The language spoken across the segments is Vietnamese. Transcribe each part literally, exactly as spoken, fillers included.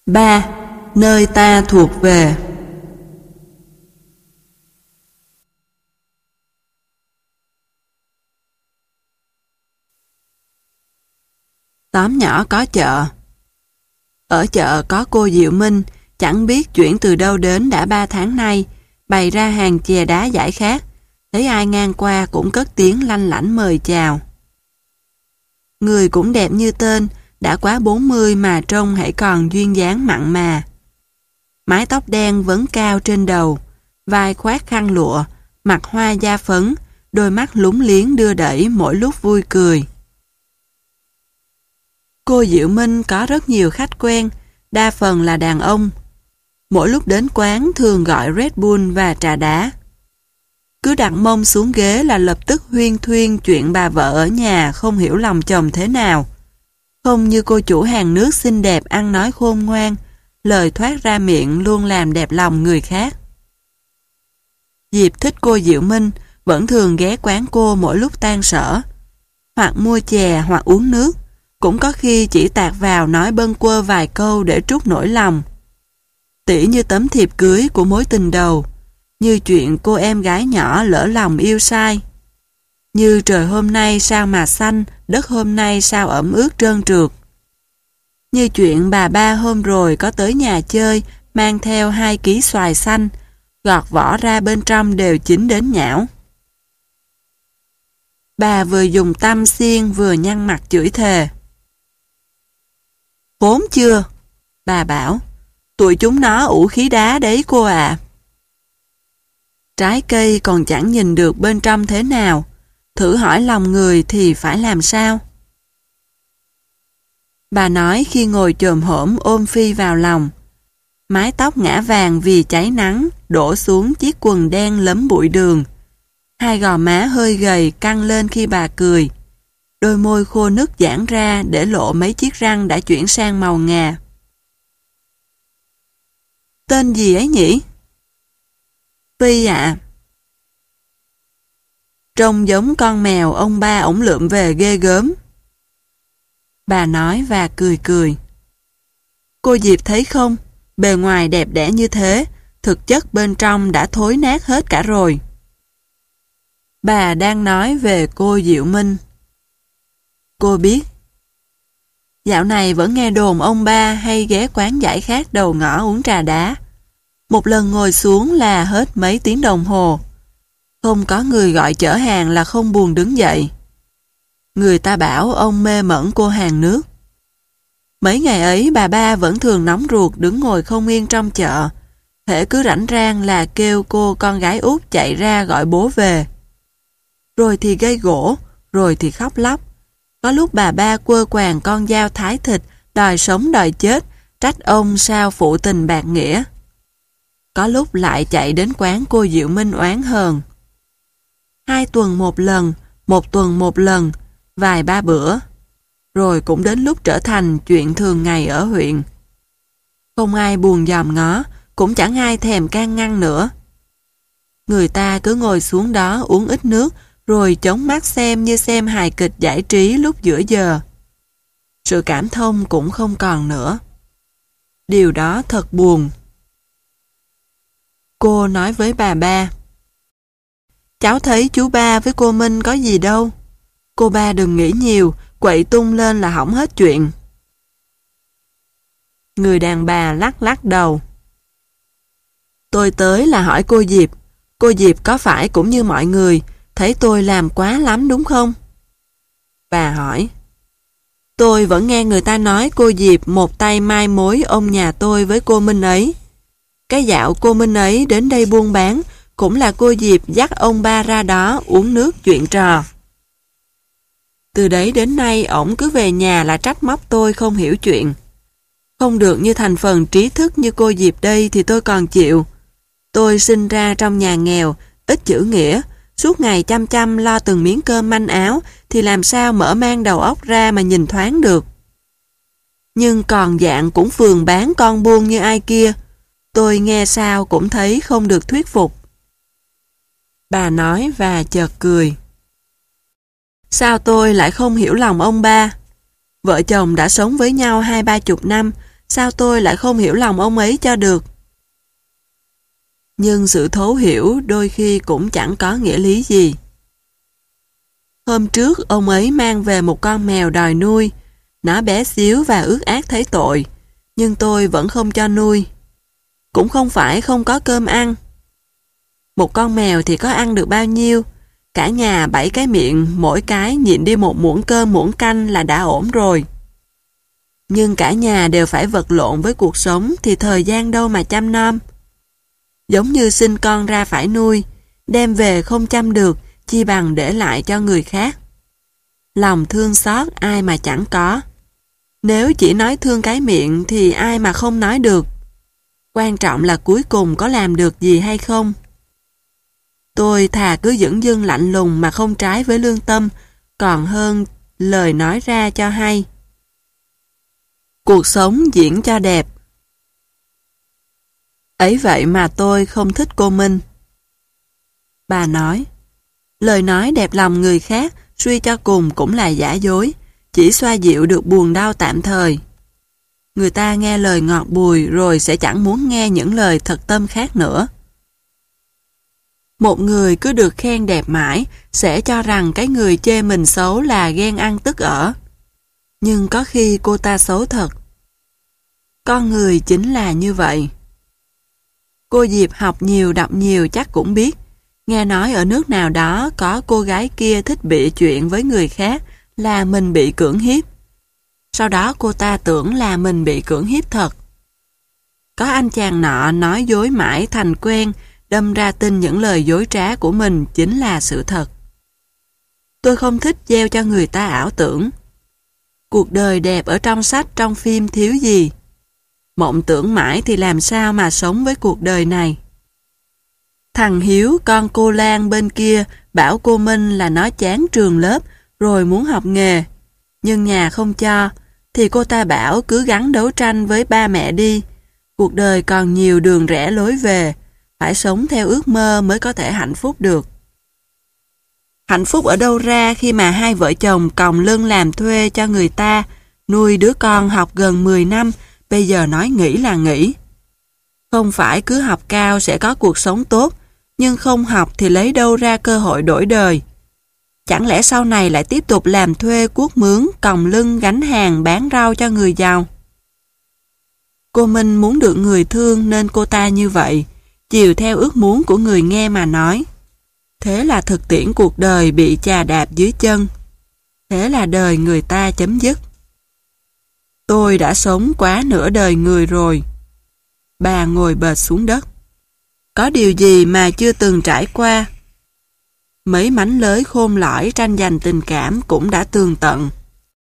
ba. Nơi ta thuộc về. Xóm nhỏ có chợ. Ở chợ có cô Diệu Minh, chẳng biết chuyển từ đâu đến đã ba tháng nay, bày ra hàng chè đá giải khát, thấy ai ngang qua cũng cất tiếng lanh lảnh mời chào. Người cũng đẹp như tên, đã quá bốn mươi mà trông hãy còn duyên dáng mặn mà. Mái tóc đen vấn cao trên đầu, vai khoác khăn lụa, mặt hoa da phấn, đôi mắt lúng liếng đưa đẩy mỗi lúc vui cười. Cô Diệu Minh có rất nhiều khách quen, đa phần là đàn ông. Mỗi lúc đến quán thường gọi Red Bull và trà đá. Cứ đặt mông xuống ghế là lập tức huyên thuyên chuyện bà vợ ở nhà không hiểu lòng chồng thế nào. Không như cô chủ hàng nước xinh đẹp ăn nói khôn ngoan, lời thoát ra miệng luôn làm đẹp lòng người khác. Diệp thích cô Diệu Minh, vẫn thường ghé quán cô mỗi lúc tan sở. Hoặc mua chè hoặc uống nước, cũng có khi chỉ tạt vào nói bâng quơ vài câu để trút nỗi lòng. Tỉ như tấm thiệp cưới của mối tình đầu, như chuyện cô em gái nhỏ lỡ lòng yêu sai. Như trời hôm nay sao mà xanh, đất hôm nay sao ẩm ướt trơn trượt. Như chuyện bà ba hôm rồi có tới nhà chơi, mang theo hai ký xoài xanh, gọt vỏ ra bên trong đều chín đến nhão. Bà vừa dùng tăm xiên vừa nhăn mặt chửi thề. Khốn chưa? Bà bảo, tụi chúng nó ủ khí đá đấy cô ạ. Trái cây còn chẳng nhìn được bên trong thế nào, thử hỏi lòng người thì phải làm sao? Bà nói khi ngồi chồm hổm ôm Phi vào lòng. Mái tóc ngã vàng vì cháy nắng, đổ xuống chiếc quần đen lấm bụi đường. Hai gò má hơi gầy căng lên khi bà cười. Đôi môi khô nứt giãn ra để lộ mấy chiếc răng đã chuyển sang màu ngà. Tên gì ấy nhỉ? Phi ạ. Trông giống con mèo ông ba ổng lượm về ghê gớm. Bà nói và cười cười. Cô Diệp thấy không, bề ngoài đẹp đẽ như thế, thực chất bên trong đã thối nát hết cả rồi. Bà đang nói về cô Diệu Minh. Cô biết. Dạo này vẫn nghe đồn ông ba hay ghé quán giải khát đầu ngõ uống trà đá. Một lần ngồi xuống là hết mấy tiếng đồng hồ. Không có người gọi chở hàng là không buồn đứng dậy. Người ta bảo ông mê mẩn cô hàng nước. Mấy ngày ấy bà ba vẫn thường nóng ruột đứng ngồi không yên trong chợ. Hễ cứ rảnh rang là kêu cô con gái út chạy ra gọi bố về. Rồi thì gây gỗ, rồi thì khóc lóc. Có lúc bà ba quơ quàng con dao thái thịt, đòi sống đòi chết, trách ông sao phụ tình bạc nghĩa. Có lúc lại chạy đến quán cô Diệu Minh oán hờn. Hai tuần một lần, một tuần một lần, vài ba bữa. Rồi cũng đến lúc trở thành chuyện thường ngày ở huyện. Không ai buồn dòm ngó, cũng chẳng ai thèm can ngăn nữa. Người ta cứ ngồi xuống đó uống ít nước, rồi chống mắt xem như xem hài kịch giải trí lúc giữa giờ. Sự cảm thông cũng không còn nữa. Điều đó thật buồn. Cô nói với bà ba. Cháu thấy chú ba với cô Minh có gì đâu. Cô ba đừng nghĩ nhiều, quậy tung lên là hỏng hết chuyện. Người đàn bà lắc lắc đầu. Tôi tới là hỏi cô Diệp. Cô Diệp có phải cũng như mọi người, thấy tôi làm quá lắm đúng không? Bà hỏi. Tôi vẫn nghe người ta nói cô Diệp một tay mai mối ông nhà tôi với cô Minh ấy. Cái dạo cô Minh ấy đến đây buôn bán cũng là cô Diệp dắt ông ba ra đó uống nước chuyện trò. Từ đấy đến nay ổng cứ về nhà là trách móc tôi không hiểu chuyện. Không được như thành phần trí thức như cô Diệp đây thì tôi còn chịu. Tôi sinh ra trong nhà nghèo, ít chữ nghĩa, suốt ngày chăm chăm lo từng miếng cơm manh áo thì làm sao mở mang đầu óc ra mà nhìn thoáng được. Nhưng còn dạng cũng phường bán con buôn như ai kia, tôi nghe sao cũng thấy không được thuyết phục. Bà nói và chợt cười. Sao tôi lại không hiểu lòng ông ba? Vợ chồng đã sống với nhau hai ba chục năm, Sao tôi lại không hiểu lòng ông ấy cho được? Nhưng sự thấu hiểu đôi khi cũng chẳng có nghĩa lý gì. Hôm trước ông ấy mang về một con mèo đòi nuôi. Nó bé xíu và ướt át thấy tội, nhưng tôi vẫn không cho nuôi. Cũng không phải không có cơm ăn. Một con mèo thì có ăn được bao nhiêu? Cả nhà bảy cái miệng, mỗi cái nhịn đi một muỗng cơm muỗng canh là đã ổn rồi. Nhưng cả nhà đều phải vật lộn với cuộc sống thì thời gian đâu mà chăm nom. Giống như sinh con ra phải nuôi, đem về không chăm được, chi bằng để lại cho người khác. Lòng thương xót ai mà chẳng có. Nếu chỉ nói thương cái miệng thì ai mà không nói được. Quan trọng là cuối cùng có làm được gì hay không. Tôi thà cứ dửng dưng lạnh lùng mà không trái với lương tâm, còn hơn lời nói ra cho hay. Cuộc sống diễn cho đẹp. Ấy vậy mà tôi không thích cô Minh. Bà nói, lời nói đẹp lòng người khác suy cho cùng cũng là giả dối, chỉ xoa dịu được buồn đau tạm thời. Người ta nghe lời ngọt bùi rồi sẽ chẳng muốn nghe những lời thật tâm khác nữa. Một người cứ được khen đẹp mãi sẽ cho rằng cái người chê mình xấu là ghen ăn tức ở. Nhưng có khi cô ta xấu thật. Con người chính là như vậy. Cô Diệp học nhiều đọc nhiều chắc cũng biết. Nghe nói ở nước nào đó có cô gái kia thích bịa chuyện với người khác là mình bị cưỡng hiếp. Sau đó cô ta tưởng là mình bị cưỡng hiếp thật. Có anh chàng nọ nói dối mãi thành quen, đâm ra tin những lời dối trá của mình chính là sự thật. Tôi không thích gieo cho người ta ảo tưởng. Cuộc đời đẹp ở trong sách trong phim thiếu gì. Mộng tưởng mãi thì làm sao mà sống với cuộc đời này. Thằng Hiếu con cô Lan bên kia bảo cô Minh là nó chán trường lớp rồi muốn học nghề. Nhưng nhà không cho, thì cô ta bảo cứ gắng đấu tranh với ba mẹ đi. Cuộc đời còn nhiều đường rẽ lối về, phải sống theo ước mơ mới có thể hạnh phúc được. Hạnh phúc ở đâu ra khi mà hai vợ chồng còng lưng làm thuê cho người ta, nuôi đứa con học gần mười năm, bây giờ nói nghỉ là nghỉ. Không phải cứ học cao sẽ có cuộc sống tốt, nhưng không học thì lấy đâu ra cơ hội đổi đời. Chẳng lẽ sau này lại tiếp tục làm thuê cuốc mướn, còng lưng gánh hàng bán rau cho người giàu? Cô Minh muốn được người thương nên cô ta như vậy, chiều theo ước muốn của người nghe mà nói. Thế là thực tiễn cuộc đời bị chà đạp dưới chân. Thế là đời người ta chấm dứt. Tôi đã sống quá nửa đời người rồi. Bà ngồi bệt xuống đất. Có điều gì mà chưa từng trải qua? Mấy mánh lới khôn lõi tranh giành tình cảm cũng đã tường tận.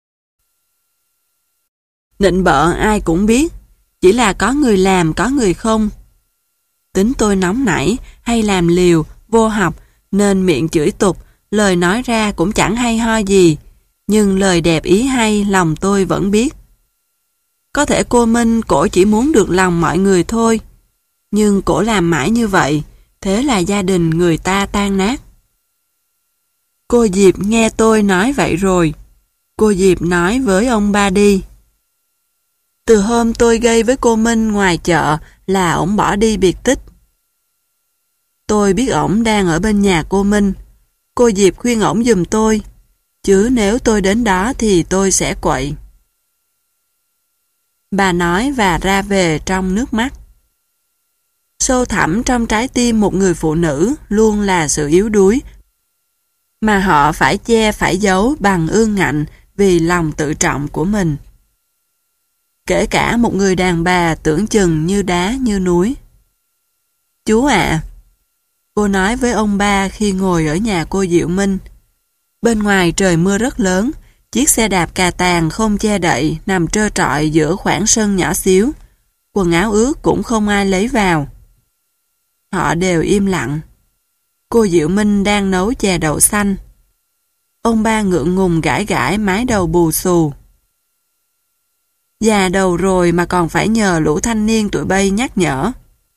Nịnh bợ ai cũng biết, chỉ là có người làm có người không. Tính tôi nóng nảy hay làm liều, vô học nên miệng chửi tục, lời nói ra cũng chẳng hay ho gì, nhưng lời đẹp ý hay lòng tôi vẫn biết. Có thể cô Minh cổ chỉ muốn được lòng mọi người thôi, nhưng cổ làm mãi như vậy, thế là gia đình người ta tan nát. Cô Diệp nghe tôi nói vậy rồi. Cô Diệp nói với ông ba đi. Từ hôm tôi gây với cô Minh ngoài chợ là ổng bỏ đi biệt tích. Tôi biết ổng đang ở bên nhà cô Minh. Cô Diệp khuyên ổng giùm tôi, chứ nếu tôi đến đó thì tôi sẽ quậy. Bà nói và ra về trong nước mắt. Sâu thẳm trong trái tim một người phụ nữ luôn là sự yếu đuối, mà họ phải che phải giấu bằng ương ngạnh vì lòng tự trọng của mình. Kể cả một người đàn bà tưởng chừng như đá như núi. Chú ạ, cô nói với ông ba khi ngồi ở nhà cô Diệu Minh. Bên ngoài trời mưa rất lớn, chiếc xe đạp cà tàng không che đậy nằm trơ trọi giữa khoảng sân nhỏ xíu. Quần áo ướt cũng không ai lấy vào. Họ đều im lặng. Cô Diệu Minh đang nấu chè đậu xanh. Ông ba ngượng ngùng gãi gãi mái đầu bù xù. Già đầu rồi mà còn phải nhờ lũ thanh niên tụi bay nhắc nhở.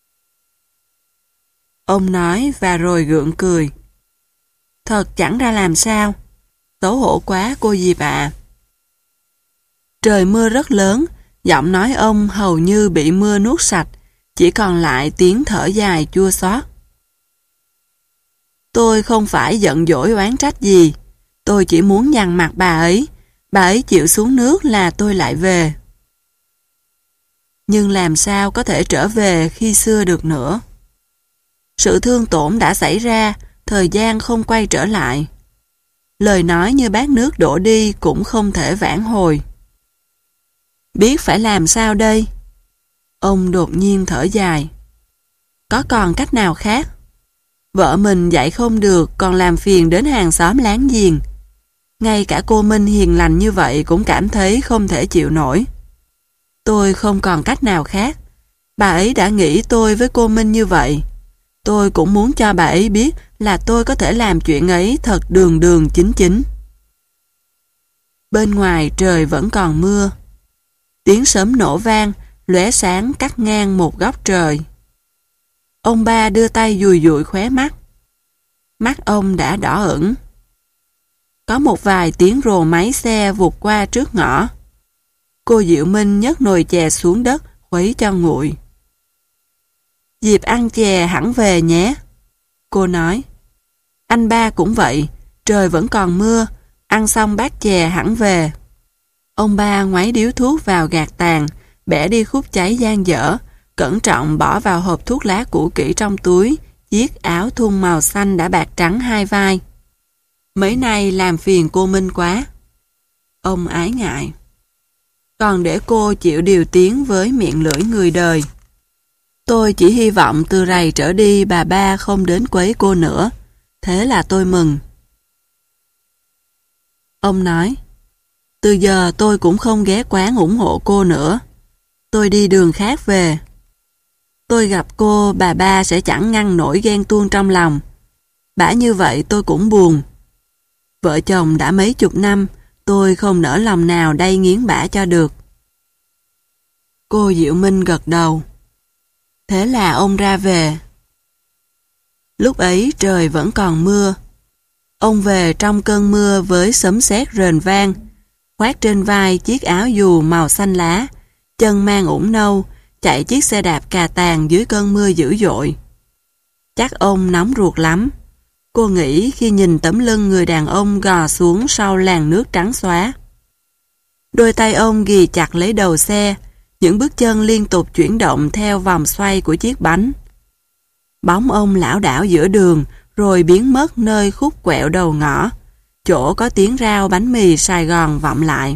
Ông nói và rồi gượng cười. Thật chẳng ra làm sao. Xấu hổ quá cô Diệp ạ. Trời mưa rất lớn, Giọng nói ông hầu như bị mưa nuốt sạch, chỉ còn lại tiếng thở dài chua xót. Tôi không phải giận dỗi oán trách gì, tôi chỉ muốn dằn mặt bà ấy, bà ấy chịu xuống nước là tôi lại về. Nhưng làm sao có thể trở về khi xưa được nữa? Sự thương tổn đã xảy ra, thời gian không quay trở lại. Lời nói như bát nước đổ đi cũng không thể vãn hồi. Biết phải làm sao đây? Ông đột nhiên thở dài. Có còn cách nào khác? Vợ mình dạy không được còn làm phiền đến hàng xóm láng giềng. Ngay cả cô Minh hiền lành như vậy cũng cảm thấy không thể chịu nổi. Tôi không còn cách nào khác. Bà ấy đã nghĩ tôi với cô Minh như vậy. Tôi cũng muốn cho bà ấy biết là tôi có thể làm chuyện ấy thật đường đường chính chính. Bên ngoài trời vẫn còn mưa. Tiếng sấm nổ vang, lóe sáng cắt ngang một góc trời. Ông ba đưa tay dùi dụi khóe mắt. Mắt ông đã đỏ ửng. Có một vài tiếng rồ máy xe vụt qua trước ngõ. Cô Diệu Minh nhấc nồi chè xuống đất, khuấy cho nguội. Dịp ăn chè hẳn về nhé. Cô nói. Anh ba cũng vậy, trời vẫn còn mưa, ăn xong bát chè hẳn về. Ông ba ngoáy điếu thuốc vào gạt tàn, bẻ đi khúc cháy dang dở, cẩn trọng bỏ vào hộp thuốc lá cũ kỹ trong túi, chiếc áo thun màu xanh đã bạc trắng hai vai. Mấy nay làm phiền cô Minh quá. Ông ái ngại. Còn để cô chịu điều tiếng với miệng lưỡi người đời. Tôi chỉ hy vọng từ rày trở đi bà ba không đến quấy cô nữa. Thế là tôi mừng. Ông nói, từ giờ tôi cũng không ghé quán ủng hộ cô nữa. Tôi đi đường khác về. Tôi gặp cô, bà ba sẽ chẳng ngăn nổi ghen tuông trong lòng. Bả như vậy tôi cũng buồn. Vợ chồng đã mấy chục năm, tôi không nỡ lòng nào đay nghiến bả cho được. Cô Diệu Minh gật đầu. Thế là ông ra về. Lúc ấy trời vẫn còn mưa. Ông về trong cơn mưa với sấm sét rền vang, khoác trên vai chiếc áo dù màu xanh lá, chân mang ủng nâu, chạy chiếc xe đạp cà tàng dưới cơn mưa dữ dội. Chắc ông nóng ruột lắm. Cô nghĩ khi nhìn tấm lưng người đàn ông gò xuống sau làn nước trắng xóa. Đôi tay ông ghì chặt lấy đầu xe, những bước chân liên tục chuyển động theo vòng xoay của chiếc bánh. Bóng ông lảo đảo giữa đường, rồi biến mất nơi khúc quẹo đầu ngõ, chỗ có tiếng rao bánh mì Sài Gòn vọng lại.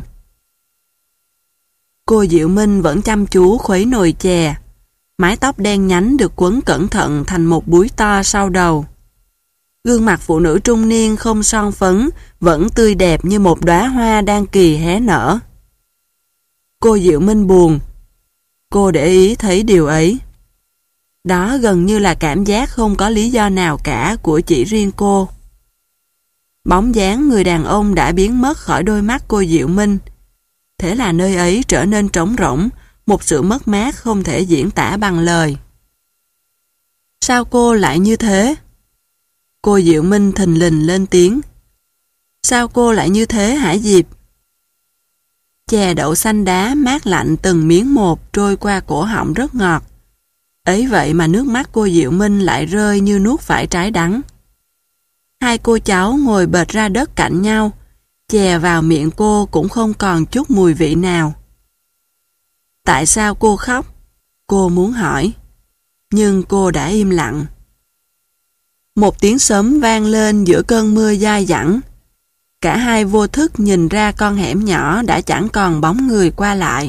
Cô Diệu Minh vẫn chăm chú khuấy nồi chè. Mái tóc đen nhánh được quấn cẩn thận thành một búi to sau đầu. Gương mặt phụ nữ trung niên không son phấn, vẫn tươi đẹp như một đóa hoa đang kỳ hé nở. Cô Diệu Minh buồn. Cô để ý thấy điều ấy. Đó gần như là cảm giác không có lý do nào cả của chỉ riêng cô. Bóng dáng người đàn ông đã biến mất khỏi đôi mắt cô Diệu Minh. Thế là nơi ấy trở nên trống rỗng, một sự mất mát không thể diễn tả bằng lời. Sao cô lại như thế? Cô Diệu Minh thình lình lên tiếng. Sao cô lại như thế hả Diệp? Chè đậu xanh đá mát lạnh từng miếng một trôi qua cổ họng rất ngọt. Ấy vậy mà nước mắt cô Diệu Minh lại rơi như nuốt phải trái đắng. Hai cô cháu ngồi bệt ra đất cạnh nhau, chè vào miệng cô cũng không còn chút mùi vị nào. Tại sao cô khóc? Cô muốn hỏi. Nhưng cô đã im lặng. Một tiếng sấm vang lên giữa cơn mưa dai dẳng. Cả hai vô thức nhìn ra con hẻm nhỏ đã chẳng còn bóng người qua lại.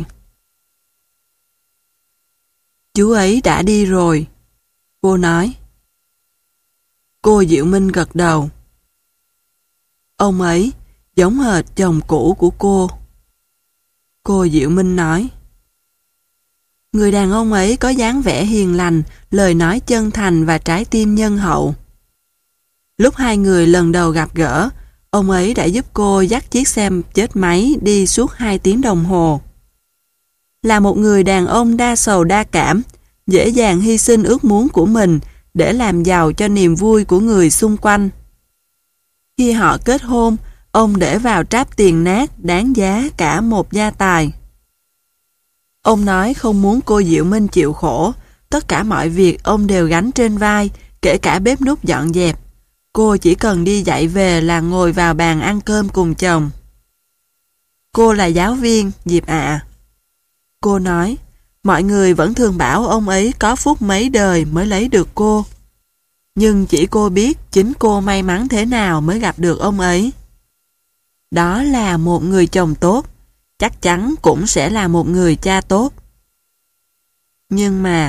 Chú ấy đã đi rồi. Cô nói. Cô Diệu Minh gật đầu. Ông ấy giống hệt chồng cũ của cô. Cô Diệu Minh nói. Người đàn ông ấy có dáng vẻ hiền lành, lời nói chân thành và trái tim nhân hậu. Lúc hai người lần đầu gặp gỡ, ông ấy đã giúp cô dắt chiếc xe chết máy đi suốt hai tiếng đồng hồ. Là một người đàn ông đa sầu đa cảm, dễ dàng hy sinh ước muốn của mình để làm giàu cho niềm vui của người xung quanh. Khi họ kết hôn, ông để vào tráp tiền nát đáng giá cả một gia tài. Ông nói không muốn cô Diệu Minh chịu khổ, tất cả mọi việc ông đều gánh trên vai, kể cả bếp núc dọn dẹp. Cô chỉ cần đi dạy về là ngồi vào bàn ăn cơm cùng chồng. Cô là giáo viên, Diệp ạ. Cô nói, mọi người vẫn thường bảo ông ấy có phúc mấy đời mới lấy được cô. Nhưng chỉ cô biết chính cô may mắn thế nào mới gặp được ông ấy. Đó là một người chồng tốt, chắc chắn cũng sẽ là một người cha tốt. Nhưng mà...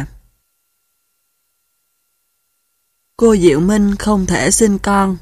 cô Diệu Minh không thể sinh con.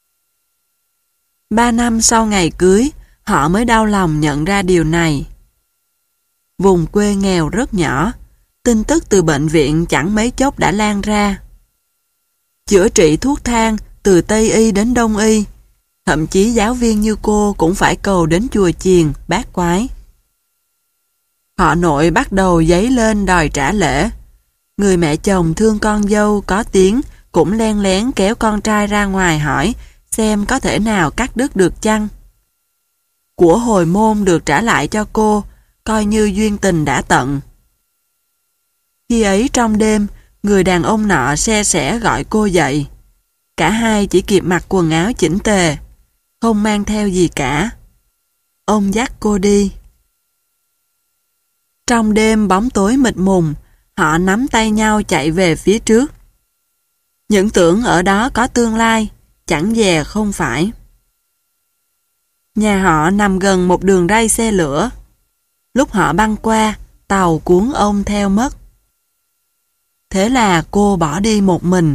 Ba năm sau ngày cưới, họ mới đau lòng nhận ra điều này. Vùng quê nghèo rất nhỏ, tin tức từ bệnh viện chẳng mấy chốc đã lan ra. Chữa trị thuốc thang từ Tây Y đến Đông Y, thậm chí giáo viên như cô cũng phải cầu đến chùa chiền, bát quái. Họ nội bắt đầu dấy lên đòi trả lễ. Người mẹ chồng thương con dâu có tiếng cũng len lén kéo con trai ra ngoài hỏi xem có thể nào cắt đứt được chăng. Của hồi môn được trả lại cho cô, coi như duyên tình đã tận. Khi ấy trong đêm, người đàn ông nọ se sẻ gọi cô dậy. Cả hai chỉ kịp mặc quần áo chỉnh tề, không mang theo gì cả. Ông dắt cô đi. Trong đêm bóng tối mịt mùng, họ nắm tay nhau chạy về phía trước. Những tưởng ở đó có tương lai, chẳng dè không phải. Nhà họ nằm gần một đường ray xe lửa. Lúc họ băng qua, tàu cuốn ông theo mất. Thế là cô bỏ đi một mình.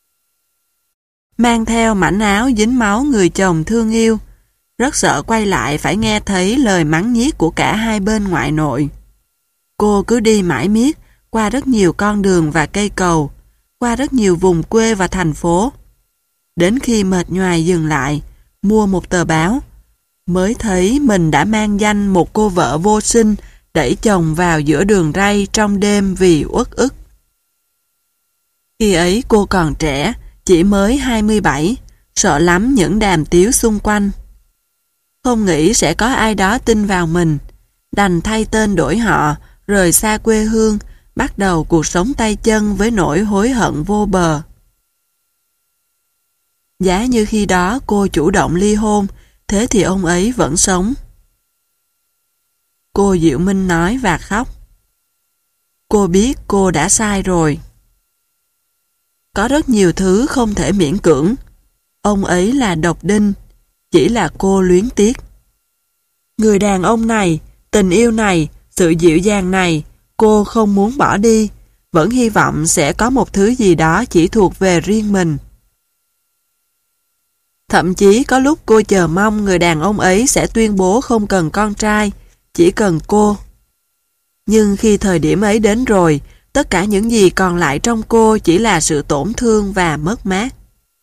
Mang theo mảnh áo dính máu người chồng thương yêu, rất sợ quay lại phải nghe thấy lời mắng nhiếc của cả hai bên ngoại nội. Cô cứ đi mãi miết, qua rất nhiều con đường và cây cầu, qua rất nhiều vùng quê và thành phố. Đến khi mệt nhoài dừng lại, mua một tờ báo, mới thấy mình đã mang danh một cô vợ vô sinh đẩy chồng vào giữa đường ray trong đêm vì uất ức. Khi ấy cô còn trẻ, chỉ mới hai mươi bảy, sợ lắm những đàm tiếu xung quanh. Không nghĩ sẽ có ai đó tin vào mình, đành thay tên đổi họ, rời xa quê hương, bắt đầu cuộc sống tay chân với nỗi hối hận vô bờ. Giá như khi đó cô chủ động ly hôn, thế thì ông ấy vẫn sống. Cô Diệu Minh nói và khóc. Cô biết cô đã sai rồi. Có rất nhiều thứ không thể miễn cưỡng. Ông ấy là độc đinh, chỉ là cô luyến tiếc. Người đàn ông này, tình yêu này, sự dịu dàng này, cô không muốn bỏ đi, vẫn hy vọng sẽ có một thứ gì đó chỉ thuộc về riêng mình. Thậm chí có lúc cô chờ mong người đàn ông ấy sẽ tuyên bố không cần con trai, chỉ cần cô. Nhưng khi thời điểm ấy đến rồi, tất cả những gì còn lại trong cô chỉ là sự tổn thương và mất mát.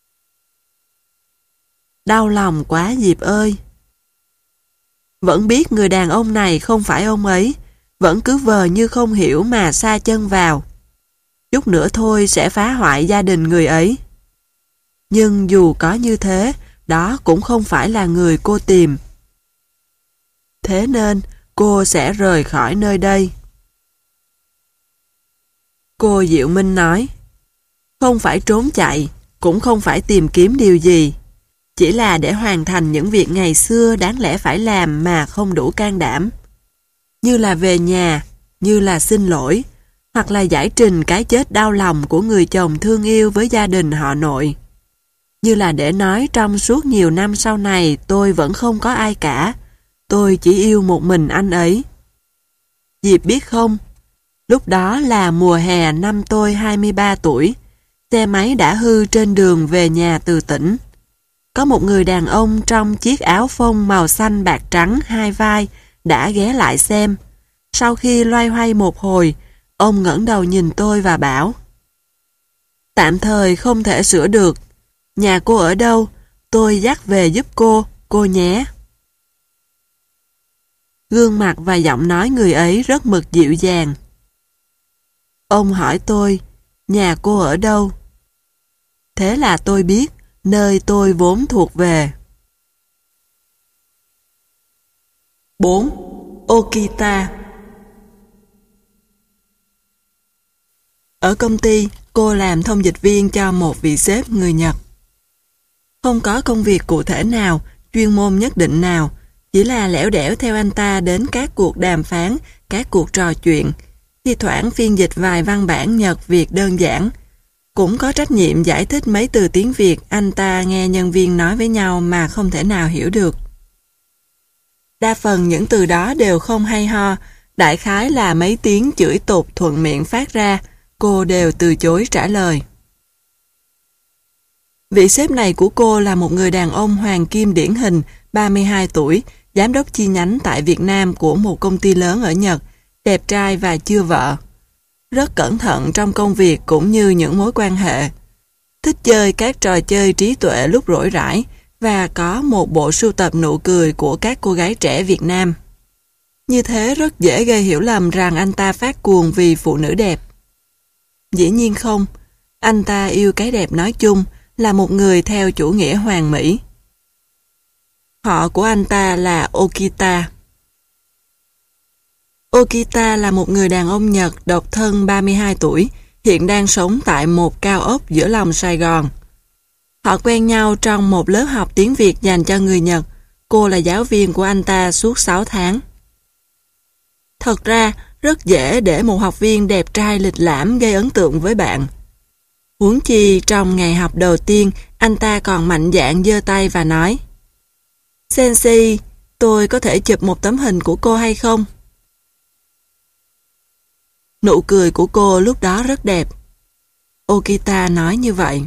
Đau lòng quá Diệp ơi! Vẫn biết người đàn ông này không phải ông ấy, vẫn cứ vờ như không hiểu mà sa chân vào. Chút nữa thôi sẽ phá hoại gia đình người ấy. Nhưng dù có như thế, đó cũng không phải là người cô tìm. Thế nên, cô sẽ rời khỏi nơi đây. Cô Diệu Minh nói, không phải trốn chạy, cũng không phải tìm kiếm điều gì. Chỉ là để hoàn thành những việc ngày xưa đáng lẽ phải làm mà không đủ can đảm. Như là về nhà, như là xin lỗi, hoặc là giải trình cái chết đau lòng của người chồng thương yêu với gia đình họ nội. Như là để nói trong suốt nhiều năm sau này tôi vẫn không có ai cả, tôi chỉ yêu một mình anh ấy. Diệp biết không, lúc đó là mùa hè năm tôi hai mươi ba tuổi, xe máy đã hư trên đường về nhà từ tỉnh. Có một người đàn ông trong chiếc áo phông màu xanh bạc trắng hai vai đã ghé lại xem. Sau khi loay hoay một hồi, ông ngẩng đầu nhìn tôi và bảo: tạm thời không thể sửa được. Nhà cô ở đâu? Tôi dắt về giúp cô, cô nhé. Gương mặt và giọng nói người ấy rất mực dịu dàng. Ông hỏi tôi, nhà cô ở đâu? Thế là tôi biết, nơi tôi vốn thuộc về. bốn. Okita. Ở công ty, cô làm thông dịch viên cho một vị sếp người Nhật. Không có công việc cụ thể nào, chuyên môn nhất định nào, chỉ là lẻo đẻo theo anh ta đến các cuộc đàm phán, các cuộc trò chuyện, thi thoảng phiên dịch vài văn bản Nhật Việt đơn giản. Cũng có trách nhiệm giải thích mấy từ tiếng Việt anh ta nghe nhân viên nói với nhau mà không thể nào hiểu được. Đa phần những từ đó đều không hay ho, đại khái là mấy tiếng chửi tục thuận miệng phát ra, cô đều từ chối trả lời. Vị sếp này của cô là một người đàn ông hoàng kim điển hình, ba mươi hai tuổi, giám đốc chi nhánh tại Việt Nam của một công ty lớn ở Nhật, đẹp trai và chưa vợ. Rất cẩn thận trong công việc cũng như những mối quan hệ. Thích chơi các trò chơi trí tuệ lúc rỗi rãi và có một bộ sưu tập nụ cười của các cô gái trẻ Việt Nam. Như thế rất dễ gây hiểu lầm rằng anh ta phát cuồng vì phụ nữ đẹp. Dĩ nhiên không, anh ta yêu cái đẹp nói chung, là một người theo chủ nghĩa hoàn mỹ. Họ của anh ta là Okita. Okita là một người đàn ông Nhật độc thân ba mươi hai tuổi, hiện đang sống tại một cao ốc giữa lòng Sài Gòn. Họ quen nhau trong một lớp học tiếng Việt dành cho người Nhật. Cô là giáo viên của anh ta suốt sáu tháng. Thật ra, rất dễ để một học viên đẹp trai lịch lãm gây ấn tượng với bạn. Huống chi trong ngày học đầu tiên, anh ta còn mạnh dạn giơ tay và nói: "Sensei, tôi có thể chụp một tấm hình của cô hay không?" Nụ cười của cô lúc đó rất đẹp. Okita nói như vậy.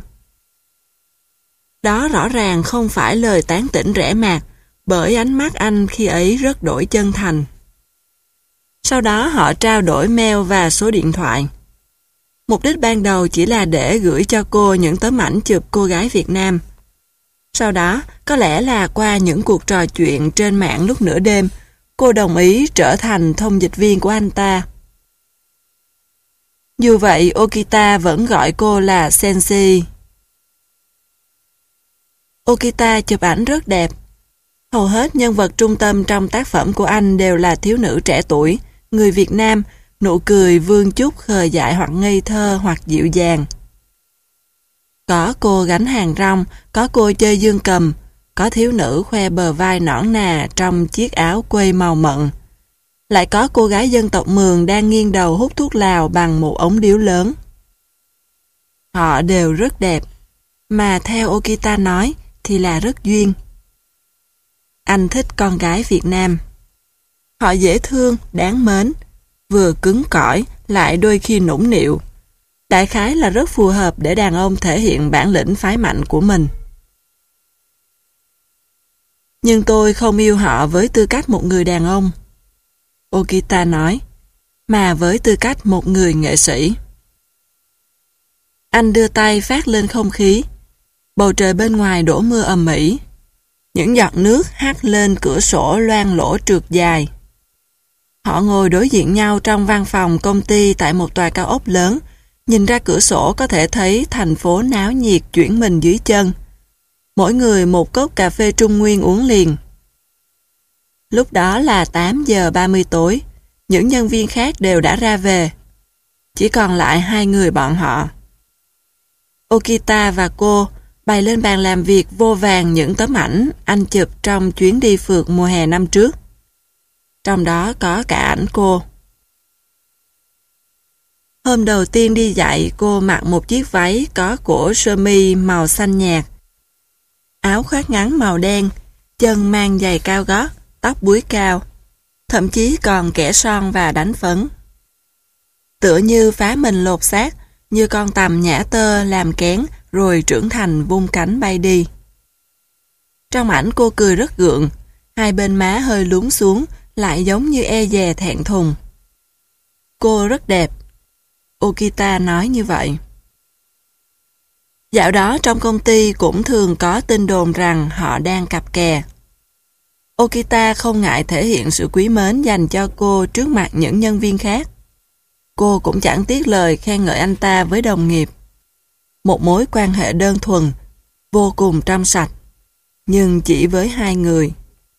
Đó rõ ràng không phải lời tán tỉnh rẻ mạt, bởi ánh mắt anh khi ấy rất đổi chân thành. Sau đó họ trao đổi mail và số điện thoại. Mục đích ban đầu chỉ là để gửi cho cô những tấm ảnh chụp cô gái Việt Nam. Sau đó, có lẽ là qua những cuộc trò chuyện trên mạng lúc nửa đêm, cô đồng ý trở thành thông dịch viên của anh ta. Dù vậy, Okita vẫn gọi cô là Sensei. Okita chụp ảnh rất đẹp. Hầu hết nhân vật trung tâm trong tác phẩm của anh đều là thiếu nữ trẻ tuổi, người Việt Nam, nụ cười vương chút khờ dại hoặc ngây thơ hoặc dịu dàng. Có cô gánh hàng rong, có cô chơi dương cầm, có thiếu nữ khoe bờ vai nõn nà trong chiếc áo quây màu mận. Lại có cô gái dân tộc Mường đang nghiêng đầu hút thuốc lào bằng một ống điếu lớn. Họ đều rất đẹp, mà theo Okita nói thì là rất duyên. Anh thích con gái Việt Nam. Họ dễ thương, đáng mến, vừa cứng cỏi lại đôi khi nũng nịu. Đại khái là rất phù hợp để đàn ông thể hiện bản lĩnh phái mạnh của mình. Nhưng tôi không yêu họ với tư cách một người đàn ông, Okita nói, mà với tư cách một người nghệ sĩ. Anh đưa tay phát lên không khí. Bầu trời bên ngoài đổ mưa ầm ĩ. Những giọt nước hắt lên cửa sổ loang lỗ trượt dài. Họ ngồi đối diện nhau trong văn phòng công ty tại một tòa cao ốc lớn. Nhìn ra cửa sổ có thể thấy thành phố náo nhiệt chuyển mình dưới chân. Mỗi người một cốc cà phê Trung Nguyên uống liền. Lúc đó là tám giờ ba mươi tối. Những nhân viên khác đều đã ra về. Chỉ còn lại hai người bọn họ. Okita và cô bày lên bàn làm việc vô vàn những tấm ảnh anh chụp trong chuyến đi phượt mùa hè năm trước. Trong đó có cả ảnh cô. Hôm đầu tiên đi dạy, cô mặc một chiếc váy có cổ sơ mi màu xanh nhạt, áo khoác ngắn màu đen, chân mang giày cao gót, tóc búi cao, thậm chí còn kẻ son và đánh phấn. Tựa như phá mình lột xác, như con tằm nhả tơ làm kén rồi trưởng thành vung cánh bay đi. Trong ảnh cô cười rất gượng, hai bên má hơi lún xuống, lại giống như e dè thẹn thùng. Cô rất đẹp, Okita nói như vậy. Dạo đó trong công ty cũng thường có tin đồn rằng họ đang cặp kè. Okita không ngại thể hiện sự quý mến dành cho cô trước mặt những nhân viên khác. Cô cũng chẳng tiếc lời khen ngợi anh ta với đồng nghiệp. Một mối quan hệ đơn thuần, vô cùng trong sạch, nhưng chỉ với hai người.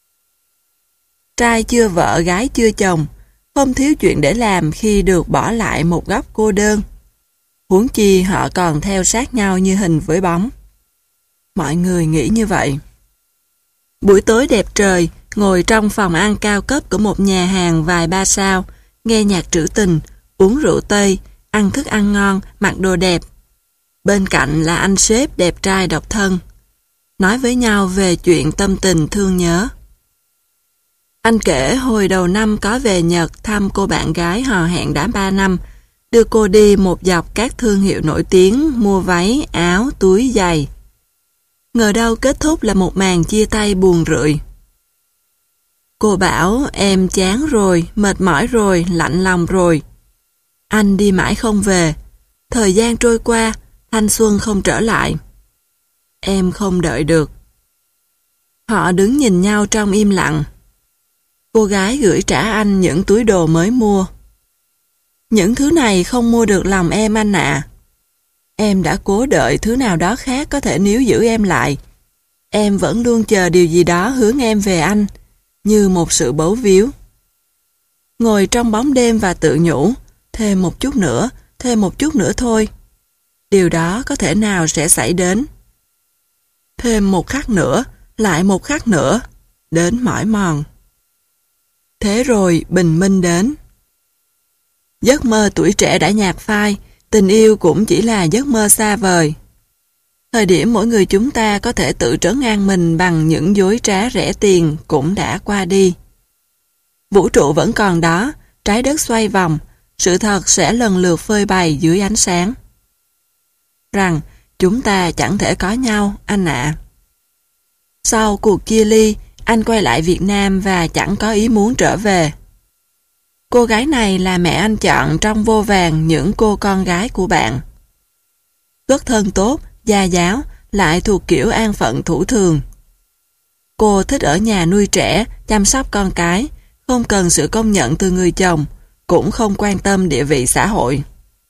Trai chưa vợ, gái chưa chồng, không thiếu chuyện để làm khi được bỏ lại một góc cô đơn. Huống chi họ còn theo sát nhau như hình với bóng. Mọi người nghĩ như vậy. Buổi tối đẹp trời, ngồi trong phòng ăn cao cấp của một nhà hàng vài ba sao, nghe nhạc trữ tình, uống rượu Tây, ăn thức ăn ngon, mặc đồ đẹp. Bên cạnh là anh sếp đẹp trai độc thân. Nói với nhau về chuyện tâm tình thương nhớ. Anh kể hồi đầu năm có về Nhật thăm cô bạn gái hò hẹn đã ba năm, đưa cô đi một dọc các thương hiệu nổi tiếng mua váy, áo, túi, giày. Ngờ đâu kết thúc là một màn chia tay buồn rười. Cô bảo em chán rồi, mệt mỏi rồi, lạnh lòng rồi. Anh đi mãi không về. Thời gian trôi qua, thanh xuân không trở lại. Em không đợi được. Họ đứng nhìn nhau trong im lặng. Cô gái gửi trả anh những túi đồ mới mua. Những thứ này không mua được lòng em anh ạ. Em đã cố đợi thứ nào đó khác có thể níu giữ em lại. Em vẫn luôn chờ điều gì đó hướng em về anh, như một sự bấu víu. Ngồi trong bóng đêm và tự nhủ, thêm một chút nữa, thêm một chút nữa thôi. Điều đó có thể nào sẽ xảy đến. Thêm một khắc nữa, lại một khắc nữa, đến mỏi mòn. Thế rồi bình minh đến. Giấc mơ tuổi trẻ đã nhạt phai, tình yêu cũng chỉ là giấc mơ xa vời. Thời điểm mỗi người chúng ta có thể tự trấn an mình bằng những dối trá rẻ tiền cũng đã qua đi. Vũ trụ vẫn còn đó, trái đất xoay vòng, sự thật sẽ lần lượt phơi bày dưới ánh sáng. Rằng chúng ta chẳng thể có nhau, anh ạ. Sau cuộc chia ly, anh quay lại Việt Nam và chẳng có ý muốn trở về. Cô gái này là mẹ anh chọn trong vô vàn những cô con gái của bạn. Xuất thân tốt, gia giáo, lại thuộc kiểu an phận thủ thường. Cô thích ở nhà nuôi trẻ, chăm sóc con cái, không cần sự công nhận từ người chồng, cũng không quan tâm địa vị xã hội.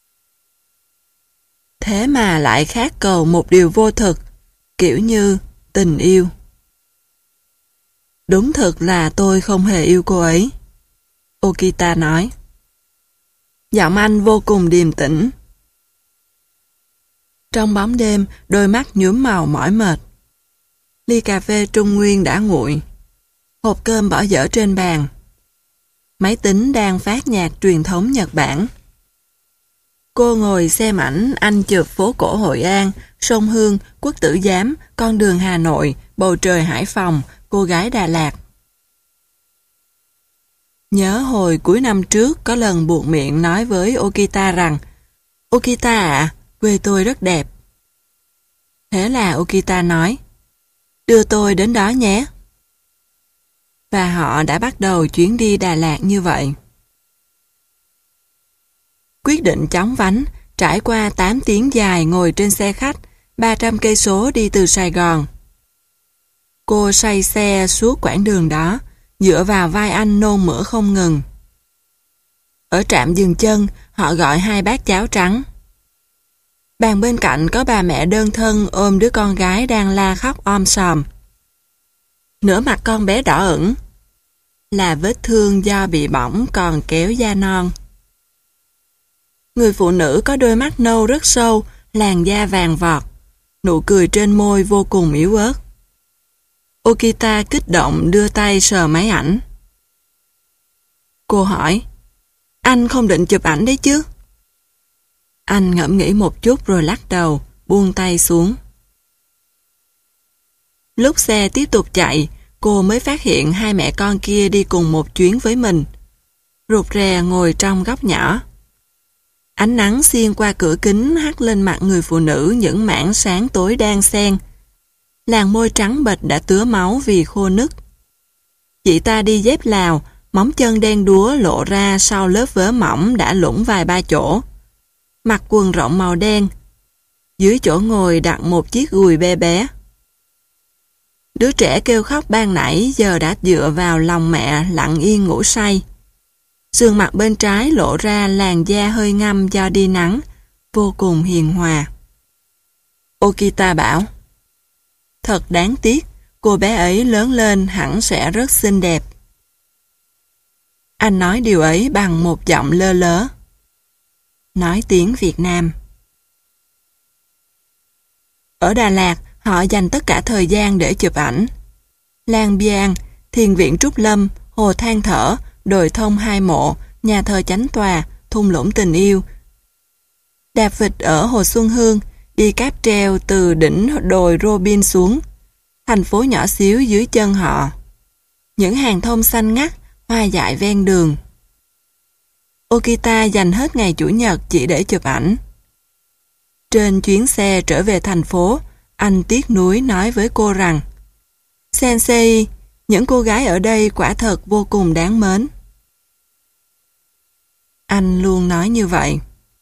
Thế mà lại khát cầu một điều vô thực, kiểu như tình yêu. Đúng thực là tôi không hề yêu cô ấy, Okita nói. Giọng anh vô cùng điềm tĩnh. Trong bóng đêm, đôi mắt nhuốm màu mỏi mệt. Ly cà phê Trung Nguyên đã nguội. Hộp cơm bỏ dở trên bàn. Máy tính đang phát nhạc truyền thống Nhật Bản. Cô ngồi xem ảnh anh chụp phố cổ Hội An, sông Hương, Quốc Tử Giám, con đường Hà Nội, bầu trời Hải Phòng, cô gái Đà Lạt. Nhớ hồi cuối năm trước có lần buột miệng nói với Okita rằng Okita ạ, quê tôi rất đẹp. Thế là Okita nói đưa tôi đến đó nhé. Và họ đã bắt đầu chuyến đi Đà Lạt như vậy. Quyết định chóng vánh, trải qua tám tiếng dài ngồi trên xe khách, ba trăm cây số đi từ Sài Gòn. Cô say xe suốt quãng đường đó, dựa vào vai anh nôn mửa không ngừng. Ở trạm dừng chân, họ gọi hai bát cháo trắng. Bàn bên cạnh có bà mẹ đơn thân ôm đứa con gái đang la khóc om sòm. Nửa mặt con bé đỏ ửng, là vết thương do bị bỏng còn kéo da non. Người phụ nữ có đôi mắt nâu rất sâu, làn da vàng vọt, nụ cười trên môi vô cùng yếu ớt. Okita kích động đưa tay sờ máy ảnh. Cô hỏi, anh không định chụp ảnh đấy chứ? Anh ngẫm nghĩ một chút rồi lắc đầu, buông tay xuống. Lúc xe tiếp tục chạy, cô mới phát hiện hai mẹ con kia đi cùng một chuyến với mình. Rụt rè ngồi trong góc nhỏ. Ánh nắng xuyên qua cửa kính hắt lên mặt người phụ nữ những mảng sáng tối đan xen. Làn môi trắng bệch đã tứa máu vì khô nứt. Chị ta đi dép Lào, móng chân đen đúa lộ ra sau lớp vớ mỏng đã lủng vài ba chỗ. Mặc quần rộng màu đen. Dưới chỗ ngồi đặt một chiếc gùi bé bé. Đứa trẻ kêu khóc ban nãy giờ đã dựa vào lòng mẹ lặng yên ngủ say. Sườn mặt bên trái lộ ra làn da hơi ngăm do đi nắng, vô cùng hiền hòa. Okita bảo, thật đáng tiếc, cô bé ấy lớn lên hẳn sẽ rất xinh đẹp. Anh nói điều ấy bằng một giọng lơ lớ. Nói tiếng Việt Nam. Ở Đà Lạt, họ dành tất cả thời gian để chụp ảnh. Lang Biang, Thiền viện Trúc Lâm, Hồ Than Thở, Đồi Thông Hai Mộ, Nhà thờ Chánh Tòa, Thung lũng tình yêu. Đạp vịt ở Hồ Xuân Hương, đi cáp treo từ đỉnh đồi Robin xuống. Thành phố nhỏ xíu dưới chân họ. Những hàng thông xanh ngắt, hoa dại ven đường. Okita dành hết ngày Chủ nhật chỉ để chụp ảnh. Trên chuyến xe trở về thành phố, anh tiếc nuối nói với cô rằng Sensei, những cô gái ở đây quả thật vô cùng đáng mến. Anh luôn nói như vậy.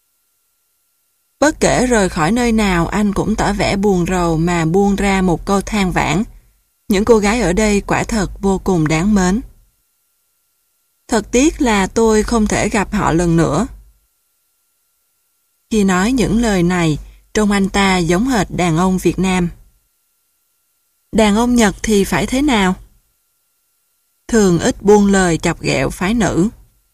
Bất kể rời khỏi nơi nào, anh cũng tỏ vẻ buồn rầu mà buông ra một câu than vãn. Những cô gái ở đây quả thật vô cùng đáng mến. Thật tiếc là tôi không thể gặp họ lần nữa. Khi nói những lời này, trông anh ta giống hệt đàn ông Việt Nam. Đàn ông Nhật thì phải thế nào? Thường ít buông lời chọc ghẹo phái nữ.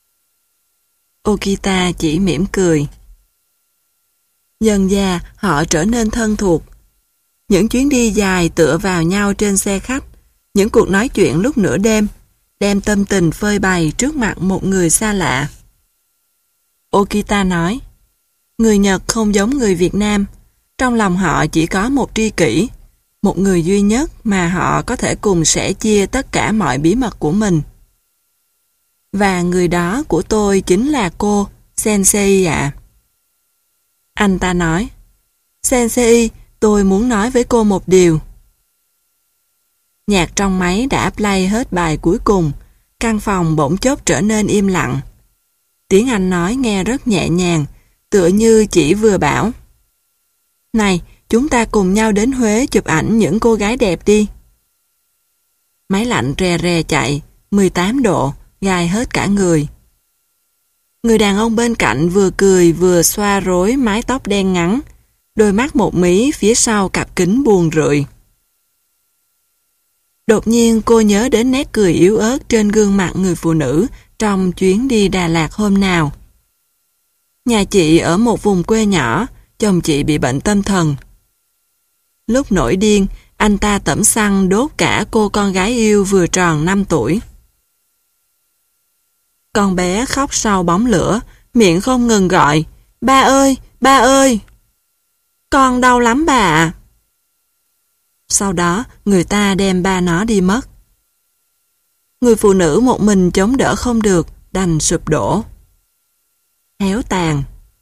Okita chỉ mỉm cười. Dần dà họ trở nên thân thuộc. Những chuyến đi dài tựa vào nhau trên xe khách, những cuộc nói chuyện lúc nửa đêm, đem tâm tình phơi bày trước mặt một người xa lạ. Okita nói, người Nhật không giống người Việt Nam, trong lòng họ chỉ có một tri kỷ, một người duy nhất mà họ có thể cùng sẻ chia tất cả mọi bí mật của mình. Và người đó của tôi chính là cô, Sensei ạ. Anh ta nói, Sensei, tôi muốn nói với cô một điều. Nhạc trong máy đã play hết bài cuối cùng, căn phòng bỗng chốc trở nên im lặng. Tiếng Anh nói nghe rất nhẹ nhàng, tựa như chỉ vừa bảo. Này, chúng ta cùng nhau đến Huế chụp ảnh những cô gái đẹp đi. Máy lạnh rè rè chạy, mười tám độ, gai hết cả người. Người đàn ông bên cạnh vừa cười vừa xoa rối mái tóc đen ngắn, đôi mắt một mí phía sau cặp kính buồn rười. Đột nhiên cô nhớ đến nét cười yếu ớt trên gương mặt người phụ nữ trong chuyến đi Đà Lạt hôm nào. Nhà chị ở một vùng quê nhỏ, chồng chị bị bệnh tâm thần. Lúc nổi điên, anh ta tẩm xăng đốt cả cô con gái yêu vừa tròn năm tuổi. Con bé khóc sau bóng lửa, miệng không ngừng gọi, ba ơi, ba ơi. Con đau lắm bà ạ. Sau đó, người ta đem ba nó đi mất. Người phụ nữ một mình chống đỡ không được, đành sụp đổ. Héo tàn.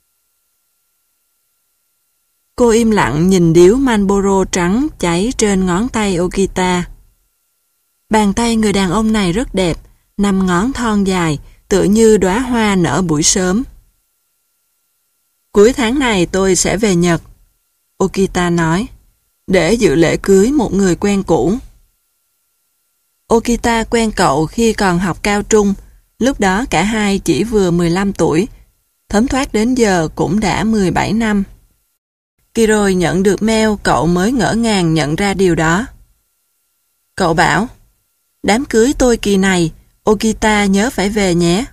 Cô im lặng nhìn điếu Marlboro trắng cháy trên ngón tay Okita. Bàn tay người đàn ông này rất đẹp, năm ngón thon dài, tựa như đóa hoa nở buổi sớm. Cuối tháng này tôi sẽ về Nhật, Okita nói, để dự lễ cưới một người quen cũ. Okita quen cậu khi còn học cao trung, lúc đó cả hai chỉ vừa mười lăm tuổi, thấm thoát đến giờ cũng đã mười bảy năm. Khi rồi nhận được mail cậu mới ngỡ ngàng nhận ra điều đó. Cậu bảo, đám cưới tôi kỳ này, Okita nhớ phải về nhé.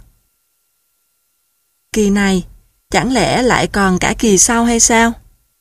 Kỳ này, chẳng lẽ lại còn cả kỳ sau hay sao?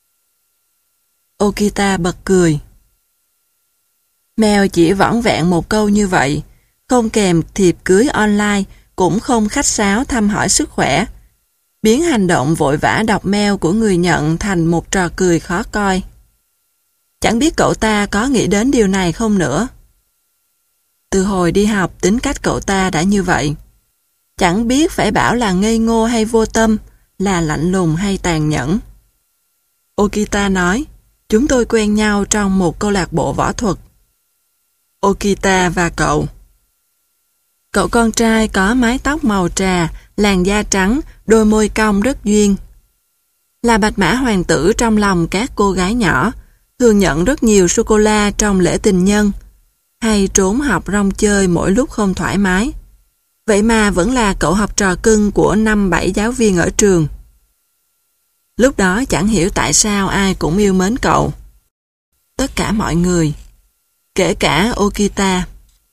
Okita bật cười. Mail chỉ vỏn vẹn một câu như vậy, không kèm thiệp cưới online, cũng không khách sáo thăm hỏi sức khỏe, biến hành động vội vã đọc mail của người nhận thành một trò cười khó coi. Chẳng biết cậu ta có nghĩ đến điều này không nữa. Từ hồi đi học tính cách cậu ta đã như vậy. Chẳng biết phải bảo là ngây ngô hay vô tâm, là lạnh lùng hay tàn nhẫn. Okita nói, chúng tôi quen nhau trong một câu lạc bộ võ thuật. Okita và cậu. Cậu con trai có mái tóc màu trà, làn da trắng, đôi môi cong rất duyên. Là bạch mã hoàng tử trong lòng các cô gái nhỏ, thường nhận rất nhiều sô-cô-la trong lễ tình nhân, hay trốn học rong chơi mỗi lúc không thoải mái. Vậy mà vẫn là cậu học trò cưng của năm bảy giáo viên ở trường. Lúc đó chẳng hiểu tại sao ai cũng yêu mến cậu. Tất cả mọi người, kể cả Okita.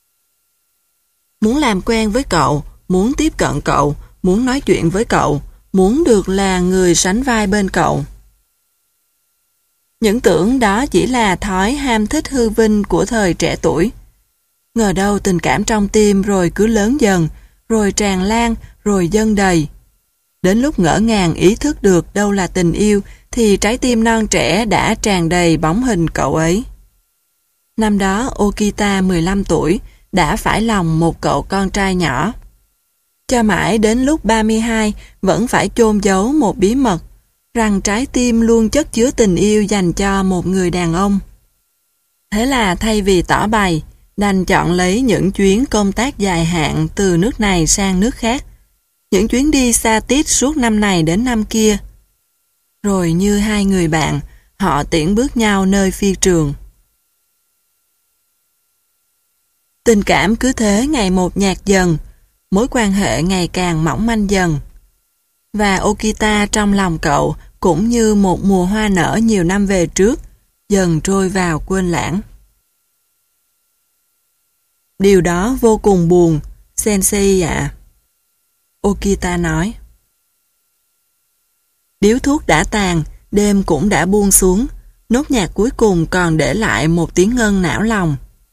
Muốn làm quen với cậu, muốn tiếp cận cậu, muốn nói chuyện với cậu, muốn được là người sánh vai bên cậu. Những tưởng đó chỉ là thói ham thích hư vinh của thời trẻ tuổi. Ngờ đâu tình cảm trong tim rồi cứ lớn dần, rồi tràn lan, rồi dâng đầy. Đến lúc ngỡ ngàng ý thức được đâu là tình yêu, thì trái tim non trẻ đã tràn đầy bóng hình cậu ấy. Năm đó Okita mười lăm tuổi, đã phải lòng một cậu con trai nhỏ. Cho mãi đến lúc ba mươi hai vẫn phải chôn giấu một bí mật, rằng trái tim luôn chất chứa tình yêu dành cho một người đàn ông. Thế là thay vì tỏ bày, đành chọn lấy những chuyến công tác dài hạn từ nước này sang nước khác, những chuyến đi xa tít suốt năm này đến năm kia. Rồi như hai người bạn, họ tiễn bước nhau nơi phi trường. Tình cảm cứ thế ngày một nhạt dần, mối quan hệ ngày càng mỏng manh dần. Và Okita trong lòng cậu cũng như một mùa hoa nở nhiều năm về trước, dần trôi vào quên lãng. Điều đó vô cùng buồn, Sensei ạ. Okita nói. Điếu thuốc đã tàn, đêm cũng đã buông xuống, nốt nhạc cuối cùng còn để lại một tiếng ngân não lòng.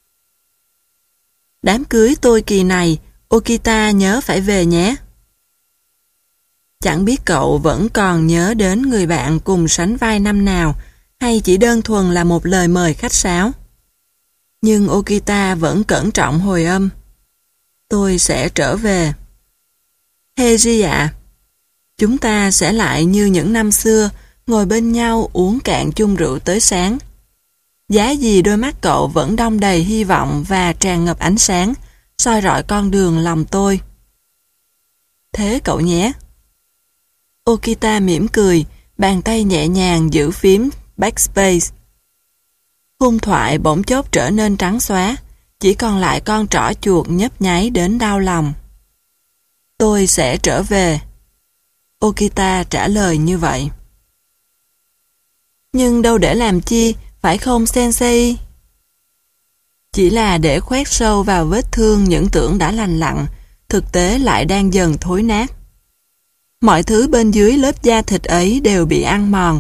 Đám cưới tôi kỳ này, Okita nhớ phải về nhé. Chẳng biết cậu vẫn còn nhớ đến người bạn cùng sánh vai năm nào, hay chỉ đơn thuần là một lời mời khách sáo. Nhưng Okita vẫn cẩn trọng hồi âm. Tôi sẽ trở về. Heiji ạ, chúng ta sẽ lại như những năm xưa, ngồi bên nhau uống cạn chung rượu tới sáng. Giá gì đôi mắt cậu vẫn đong đầy hy vọng và tràn ngập ánh sáng, soi rọi con đường lòng tôi. Thế cậu nhé. Okita mỉm cười, bàn tay nhẹ nhàng giữ phím backspace. Khung thoại bỗng chốc trở nên trắng xóa, chỉ còn lại con trỏ chuột nhấp nháy đến đau lòng. Tôi sẽ trở về. Okita trả lời như vậy. Nhưng đâu để làm chi, phải không Sensei? Chỉ là để khoét sâu vào vết thương những tưởng đã lành lặn, thực tế lại đang dần thối nát. Mọi thứ bên dưới lớp da thịt ấy đều bị ăn mòn.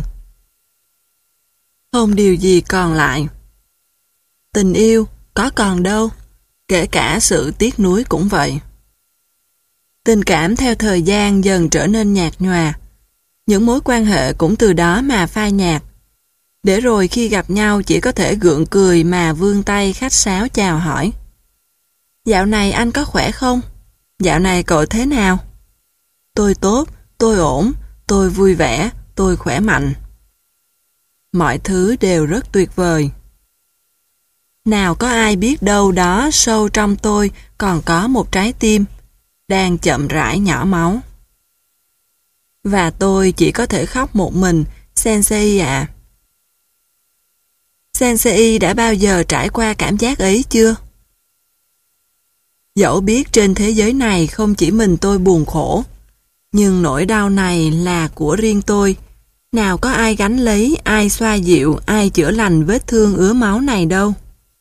Không điều gì còn lại. Tình yêu có còn đâu, kể cả sự tiếc nuối cũng vậy. Tình cảm theo thời gian dần trở nên nhạt nhòa. Những mối quan hệ cũng từ đó mà phai nhạt. Để rồi khi gặp nhau chỉ có thể gượng cười mà vươn tay khách sáo chào hỏi. Dạo này anh có khỏe không? Dạo này cậu thế nào? Tôi tốt, tôi ổn, tôi vui vẻ, tôi khỏe mạnh. Mọi thứ đều rất tuyệt vời. Nào có ai biết đâu đó sâu trong tôi còn có một trái tim, đang chậm rãi nhỏ máu. Và tôi chỉ có thể khóc một mình, Sensei ạ. Sensei đã bao giờ trải qua cảm giác ấy chưa? Dẫu biết trên thế giới này không chỉ mình tôi buồn khổ, nhưng nỗi đau này là của riêng tôi. Nào có ai gánh lấy, ai xoa dịu, ai chữa lành vết thương ứa máu này đâu.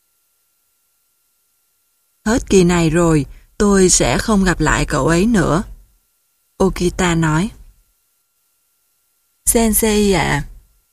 Hết kỳ này rồi, tôi sẽ không gặp lại cậu ấy nữa. Okita nói. Sensei ạ.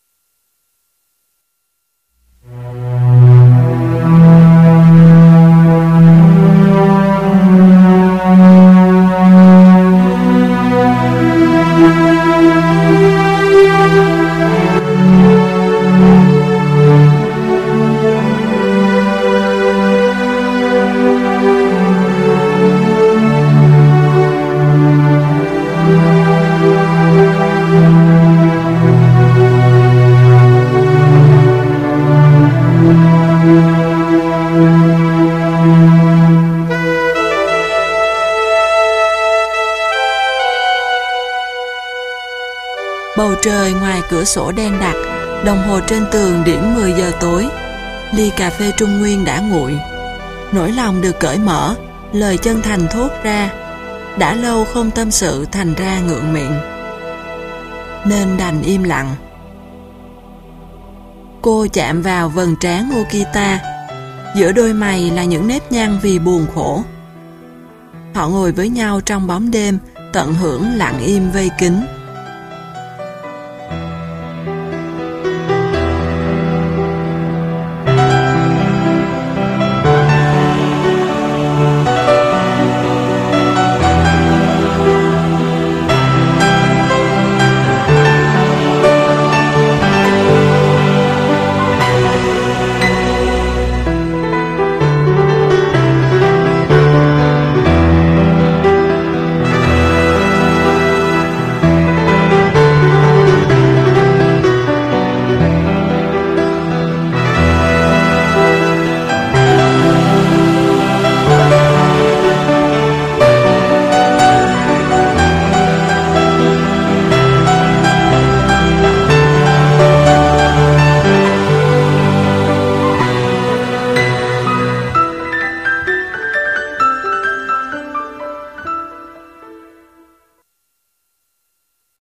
Bầu trời ngoài cửa sổ đen đặc, đồng hồ trên tường điểm mười giờ tối. Ly cà phê Trung Nguyên đã nguội. Nỗi lòng được cởi mở, lời chân thành thốt ra. Đã lâu không tâm sự thành ra ngượng miệng, nên đành im lặng. Cô chạm vào vầng trán Okita. Giữa đôi mày là những nếp nhăn vì buồn khổ. Họ ngồi với nhau trong bóng đêm, tận hưởng lặng im vây kín.